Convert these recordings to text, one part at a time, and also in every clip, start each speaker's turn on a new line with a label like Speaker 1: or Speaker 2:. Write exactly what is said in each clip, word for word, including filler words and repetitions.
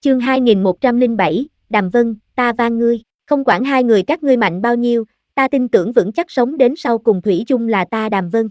Speaker 1: Chương hai nghìn một trăm lẻ bảy, Đàm Vân, ta van ngươi, không quản hai người các ngươi mạnh bao nhiêu, ta tin tưởng vững chắc sống đến sau cùng thủy chung là ta Đàm Vân.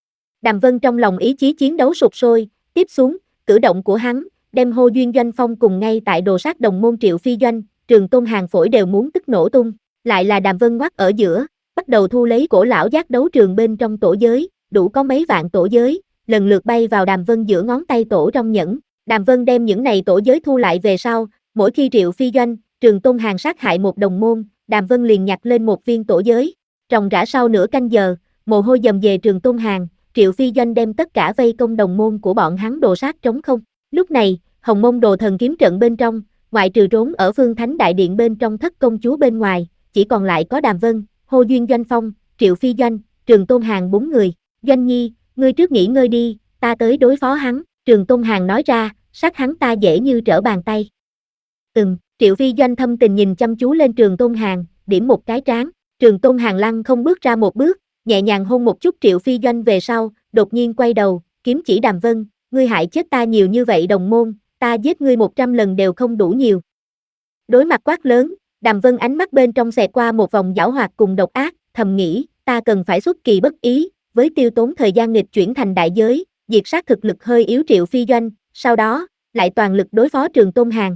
Speaker 1: Đàm Vân trong lòng ý chí chiến đấu sục sôi, tiếp xuống, cử động của hắn, đem Hô Duyên Doanh Phong cùng ngay tại đồ sát đồng môn Triệu Phi Doanh, Trường Tôn Hàng phổi đều muốn tức nổ tung, lại là Đàm Vân ngoắt ở giữa, bắt đầu thu lấy cổ lão giác đấu trường bên trong tổ giới, đủ có mấy vạn tổ giới, lần lượt bay vào Đàm Vân giữa ngón tay tổ trong nhẫn. Đàm Vân đem những này tổ giới thu lại về sau, mỗi khi Triệu Phi Doanh, Trường Tôn Hàng sát hại một đồng môn, Đàm Vân liền nhặt lên một viên tổ giới. Ròng rã sau nửa canh giờ, mồ hôi dầm về Trường Tôn Hàng, Triệu Phi Doanh đem tất cả vây công đồng môn của bọn hắn đồ sát trống không. Lúc này, Hồng Mông Đồ Thần kiếm trận bên trong, ngoại trừ trốn ở Phương Thánh Đại Điện bên trong thất công chúa bên ngoài, chỉ còn lại có Đàm Vân, Hô Duyên Doanh Phong, Triệu Phi Doanh, Trường Tôn Hàng bốn người. Doanh Nhi, ngươi trước nghỉ ngơi đi, ta tới đối phó hắn, Trường Tôn Hàng nói ra, sát hắn ta dễ như trở bàn tay. Ừm, Triệu Phi Doanh thâm tình nhìn chăm chú lên Trường Tôn Hàng, điểm một cái trán. Trường Tôn Hàng lăng không bước ra một bước, nhẹ nhàng hôn một chút Triệu Phi Doanh về sau, đột nhiên quay đầu, kiếm chỉ Đàm Vân, ngươi hại chết ta nhiều như vậy đồng môn, ta giết ngươi một trăm lần đều không đủ nhiều. Đối mặt quát lớn, Đàm Vân ánh mắt bên trong xẹt qua một vòng giảo hoạt cùng độc ác, thầm nghĩ, ta cần phải xuất kỳ bất ý, với tiêu tốn thời gian nghịch chuyển thành đại giới, diệt sát thực lực hơi yếu Triệu Phi Doanh, sau đó, lại toàn lực đối phó Trường Tôn Hàng.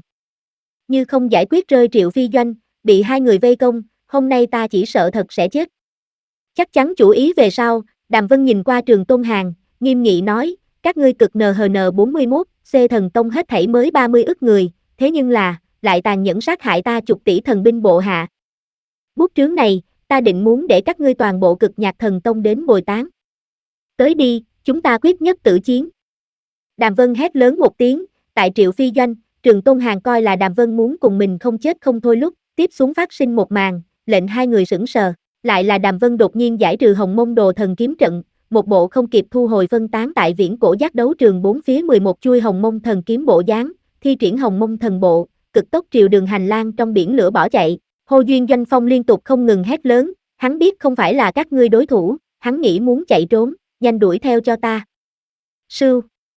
Speaker 1: Như không giải quyết rơi Triệu Phi Doanh, bị hai người vây công, hôm nay ta chỉ sợ thật sẽ chết. Chắc chắn chủ ý về sau, Đàm Vân nhìn qua Trường Tôn Hàng, nghiêm nghị nói, các ngươi cực N H N bốn mươi mốt, C thần tông hết thảy mới ba mươi ức người, thế nhưng là, lại tàn nhẫn sát hại ta chục tỷ thần binh bộ hạ. Bút trướng này, ta định muốn để các ngươi toàn bộ cực nhạc thần tông đến bồi táng. Tới đi, chúng ta quyết nhất tử chiến. Đàm Vân hét lớn một tiếng, tại Triệu Phi Doanh, Trường Tôn Hàng coi là Đàm Vân muốn cùng mình không chết không thôi lúc, tiếp xuống phát sinh một màn, lệnh hai người sững sờ, lại là Đàm Vân đột nhiên giải trừ Hồng Mông Đồ Thần kiếm trận, một bộ không kịp thu hồi phân tán tại viễn cổ giác đấu trường bốn phía mười một chuôi Hồng Mông Thần kiếm bộ dáng, thi triển Hồng Mông Thần bộ, cực tốc triều đường hành lang trong biển lửa bỏ chạy. Hô Duyên Doanh Phong liên tục không ngừng hét lớn, hắn biết không phải là các ngươi đối thủ, hắn nghĩ muốn chạy trốn, nhanh đuổi theo cho ta. Sưu.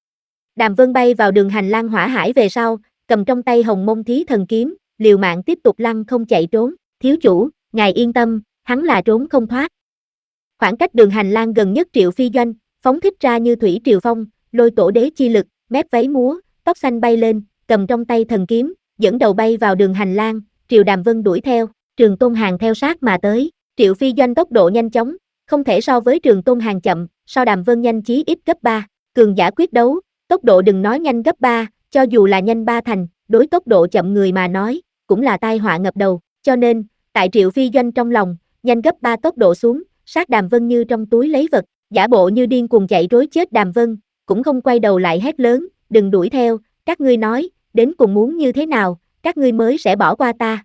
Speaker 1: Đàm Vân bay vào đường hành lang hỏa hải về sau, cầm trong tay Hồng Mông Thí Thần kiếm, liều mạng tiếp tục lăng không chạy trốn, thiếu chủ, ngài yên tâm, hắn là trốn không thoát. Khoảng cách đường hành lang gần nhất Triệu Phi Doanh, phóng thích ra như thủy triều phong, lôi tổ đế chi lực, mép váy múa, tóc xanh bay lên, cầm trong tay thần kiếm, dẫn đầu bay vào đường hành lang, Triệu Đàm Vân đuổi theo, Trường Tôn Hàng theo sát mà tới, Triệu Phi Doanh tốc độ nhanh chóng, không thể so với Trường Tôn Hàng chậm, so Đàm Vân nhanh chí ít gấp ba, cường giả quyết đấu, tốc độ đừng nói nhanh gấp ba, cho dù là nhanh ba thành, đối tốc độ chậm người mà nói, cũng là tai họa ngập đầu, cho nên, tại Triệu Phi Doanh trong lòng, nhanh gấp ba tốc độ xuống, sát Đàm Vân như trong túi lấy vật, giả bộ như điên cuồng chạy rối chết Đàm Vân, cũng không quay đầu lại hét lớn, đừng đuổi theo, các ngươi nói, đến cùng muốn như thế nào, các ngươi mới sẽ bỏ qua ta.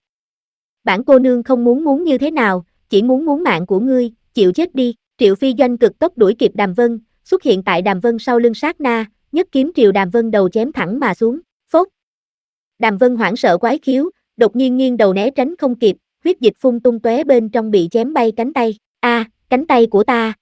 Speaker 1: Bản cô nương không muốn muốn như thế nào, chỉ muốn muốn mạng của ngươi, chịu chết đi. Triệu Phi Doanh cực tốc đuổi kịp Đàm Vân, xuất hiện tại Đàm Vân sau lưng sát na, nhất kiếm triều Đàm Vân đầu chém thẳng mà xuống, phốt. Đàm Vân hoảng sợ quái khiếu, đột nhiên nghiêng đầu né tránh không kịp, huyết dịch phun tung tóe bên trong bị chém bay cánh tay, a, à, cánh tay của ta.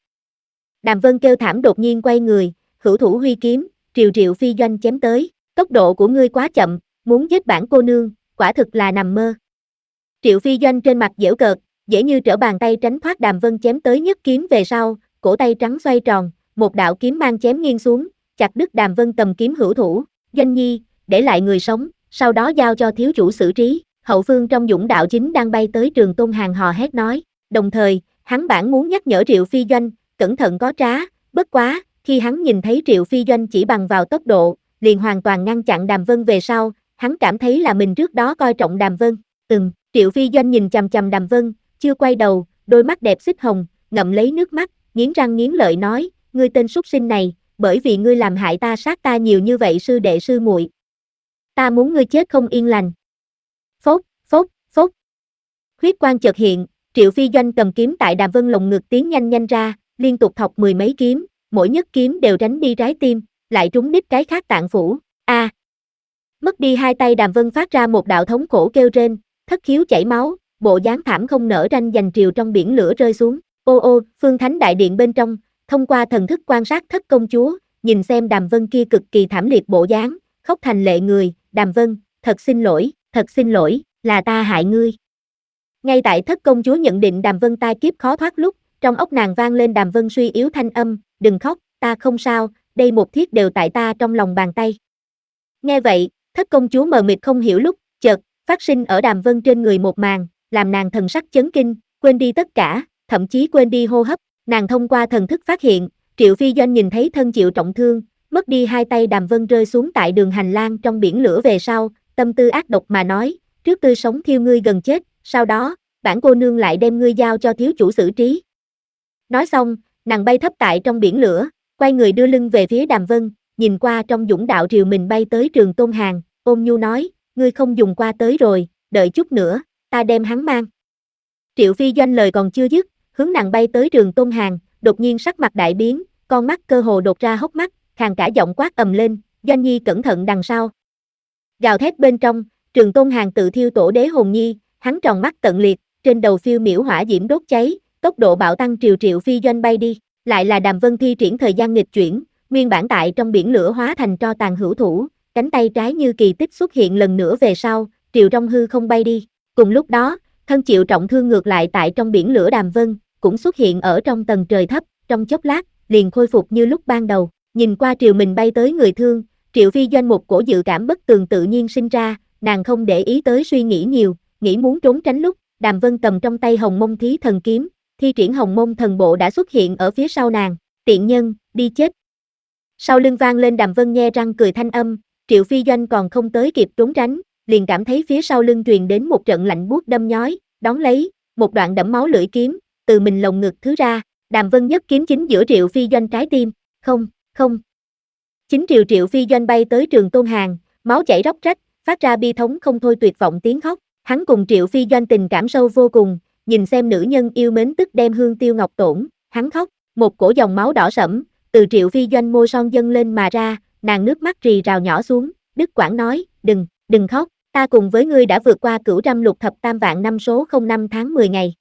Speaker 1: Đàm Vân kêu thảm đột nhiên quay người, hữu thủ huy kiếm, Triều Triệu Phi Doanh chém tới, tốc độ của ngươi quá chậm, muốn giết bản cô nương, quả thực là nằm mơ. Triệu Phi Doanh trên mặt giễu cợt, dễ như trở bàn tay tránh thoát Đàm Vân chém tới nhất kiếm về sau, cổ tay trắng xoay tròn, một đạo kiếm mang chém nghiêng xuống, chặt đứt Đàm Vân cầm kiếm hữu thủ, Doanh Nhi, để lại người sống, sau đó giao cho thiếu chủ xử trí. Hậu phương trong dũng đạo chính đang bay tới Trường Tôn Hàng hò hét nói, đồng thời, hắn bản muốn nhắc nhở Triệu Phi Doanh, cẩn thận có trá, bất quá, khi hắn nhìn thấy Triệu Phi Doanh chỉ bằng vào tốc độ, liền hoàn toàn ngăn chặn Đàm Vân về sau, hắn cảm thấy là mình trước đó coi trọng Đàm Vân, ừm, Triệu Phi Doanh nhìn chằm chằm Đàm Vân, chưa quay đầu, đôi mắt đẹp xích hồng, ngậm lấy nước mắt, nghiến răng nghiến lợi nói, ngươi tên súc sinh này, bởi vì ngươi làm hại ta sát ta nhiều như vậy sư đệ sư muội, ta muốn ngươi chết không yên lành. Phốt, phốt, phốt. Huyết quang chợt hiện, Triệu Phi Doanh cầm kiếm tại Đàm Vân lồng ngực tiến nhanh nhanh ra, liên tục thọc mười mấy kiếm, mỗi nhất kiếm đều tránh đi trái tim, lại trúng đích cái khác tạng phủ. A. À. Mất đi hai tay Đàm Vân phát ra một đạo thống khổ kêu rên, thất khiếu chảy máu, bộ dáng thảm không nở ranh dành triều trong biển lửa rơi xuống. Ô ô, Phương Thánh Đại Điện bên trong, thông qua thần thức quan sát thất công chúa, nhìn xem Đàm Vân kia cực kỳ thảm liệt bộ dáng, khóc thành lệ người, Đàm Vân, thật xin lỗi, thật xin lỗi, là ta hại ngươi. Ngay tại thất công chúa nhận định Đàm Vân tai kiếp khó thoát lúc, trong óc nàng vang lên Đàm Vân suy yếu thanh âm, đừng khóc, ta không sao, đây một thiết đều tại ta trong lòng bàn tay. Nghe vậy, thất công chúa mờ mịt không hiểu lúc, chợt, phát sinh ở Đàm Vân trên người một màn, làm nàng thần sắc chấn kinh, quên đi tất cả, thậm chí quên đi hô hấp, nàng thông qua thần thức phát hiện, Triệu Phi Doanh nhìn thấy thân chịu trọng thương, mất đi hai tay Đàm Vân rơi xuống tại đường hành lang trong biển lửa về sau, tâm tư ác độc mà nói, trước tươi sống thiêu ngươi gần chết, sau đó, bản cô nương lại đem ngươi giao cho thiếu chủ xử trí. Nói xong, nàng bay thấp tại trong biển lửa, quay người đưa lưng về phía Đàm Vân, nhìn qua trong dũng đạo triều mình bay tới Trường Tôn Hàn, ôm nhu nói, ngươi không dùng qua tới rồi, đợi chút nữa, ta đem hắn mang. Triệu Phi Doanh lời còn chưa dứt, hướng nàng bay tới Trường Tôn Hàn, đột nhiên sắc mặt đại biến, con mắt cơ hồ đột ra hốc mắt, khàn cả giọng quát ầm lên, Doanh Nhi cẩn thận đằng sau. Gào thét bên trong, Trường Tôn Hàn tự thiêu tổ đế hồn nhi, hắn tròn mắt tận liệt, trên đầu phiêu miểu hỏa diễm đốt cháy, tốc độ bạo tăng triều Triệu Phi Doanh bay đi, lại là Đàm Vân thi triển thời gian nghịch chuyển, nguyên bản tại trong biển lửa hóa thành tro tàn hữu thủ, cánh tay trái như kỳ tích xuất hiện lần nữa về sau, triều trong hư không bay đi. Cùng lúc đó, thân chịu trọng thương ngược lại tại trong biển lửa Đàm Vân, cũng xuất hiện ở trong tầng trời thấp, trong chốc lát, liền khôi phục như lúc ban đầu, nhìn qua triều mình bay tới người thương, Triệu Phi Doanh một cổ dự cảm bất tường tự nhiên sinh ra, nàng không để ý tới suy nghĩ nhiều, nghĩ muốn trốn tránh lúc, Đàm Vân cầm trong tay Hồng Mông Thí Thần Kiếm, thi triển Hồng Mông Thần Bộ đã xuất hiện ở phía sau nàng, tiện nhân, đi chết. Sau lưng vang lên Đàm Vân nhe răng cười thanh âm, Triệu Phi Doanh còn không tới kịp trốn tránh, liền cảm thấy phía sau lưng truyền đến một trận lạnh buốt đâm nhói, đón lấy, một đoạn đẫm máu lưỡi kiếm, từ mình lồng ngực thứ ra, Đàm Vân nhất kiếm chính giữa Triệu Phi Doanh trái tim, không, không. Chính Triệu Triệu Phi Doanh bay tới Trường Tôn Hàn, máu chảy róc rách, phát ra bi thống không thôi tuyệt vọng tiếng khóc, hắn cùng Triệu Phi Doanh tình cảm sâu vô cùng, nhìn xem nữ nhân yêu mến tức đem hương tiêu ngọc tổn, hắn khóc, một cổ dòng máu đỏ sẫm, từ Triệu Phi Doanh môi son dâng lên mà ra, nàng nước mắt rì rào nhỏ xuống, Đức Quảng nói, đừng, đừng khóc, ta cùng với ngươi đã vượt qua cửu trăm lục thập tam vạn năm số không năm tháng mười ngày.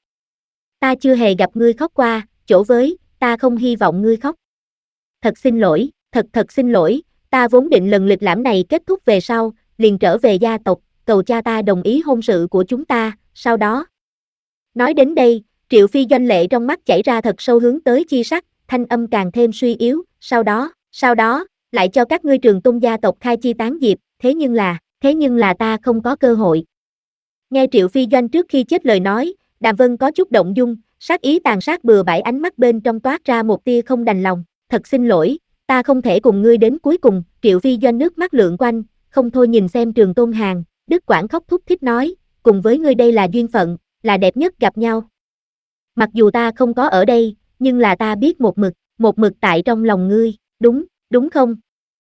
Speaker 1: Ta chưa hề gặp ngươi khóc qua, chỗ với, ta không hy vọng ngươi khóc. Thật xin lỗi, thật thật xin lỗi, ta vốn định lần lịch lãm này kết thúc về sau, liền trở về gia tộc, cầu cha ta đồng ý hôn sự của chúng ta, sau đó. Nói đến đây, Triệu Phi Doanh lệ trong mắt chảy ra thật sâu hướng tới chi sắc, thanh âm càng thêm suy yếu, sau đó, sau đó, lại cho các ngươi Trường Tôn gia tộc khai chi tán diệp, thế nhưng là, thế nhưng là ta không có cơ hội. Nghe Triệu Phi Doanh trước khi chết lời nói, Đàm Vân có chút động dung, sát ý tàn sát bừa bãi ánh mắt bên trong toát ra một tia không đành lòng, thật xin lỗi, ta không thể cùng ngươi đến cuối cùng, Triệu Phi Doanh nước mắt lượn quanh, không thôi nhìn xem Trường Tôn Hàn, Đức Quảng khóc thút thít nói, cùng với ngươi đây là duyên phận, là đẹp nhất gặp nhau. Mặc dù ta không có ở đây, nhưng là ta biết một mực, một mực tại trong lòng ngươi, đúng, đúng không?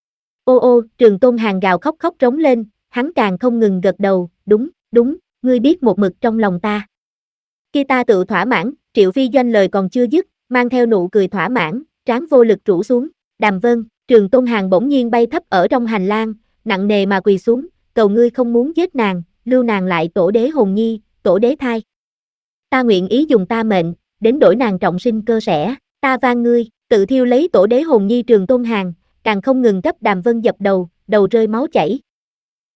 Speaker 1: Ô ô, Trường Tôn Hàn gào khóc khóc trống lên, hắn càng không ngừng gật đầu, đúng, đúng, ngươi biết một mực trong lòng ta. Khi ta tự thỏa mãn, Triệu Phi Doanh lời còn chưa dứt, mang theo nụ cười thỏa mãn, trán vô lực rũ xuống, Đàm Vân, Trường Tôn Hàn bỗng nhiên bay thấp ở trong hành lang, nặng nề mà quỳ xuống, cầu ngươi không muốn giết nàng, lưu nàng lại tổ đế hồn nhi, tổ đế thai. Ta nguyện ý dùng ta mệnh, đến đổi nàng trọng sinh cơ sẻ, ta van ngươi, tự thiêu lấy tổ đế hồn nhi Trường Tôn Hàn, càng không ngừng cấp Đàm Vân dập đầu, đầu rơi máu chảy,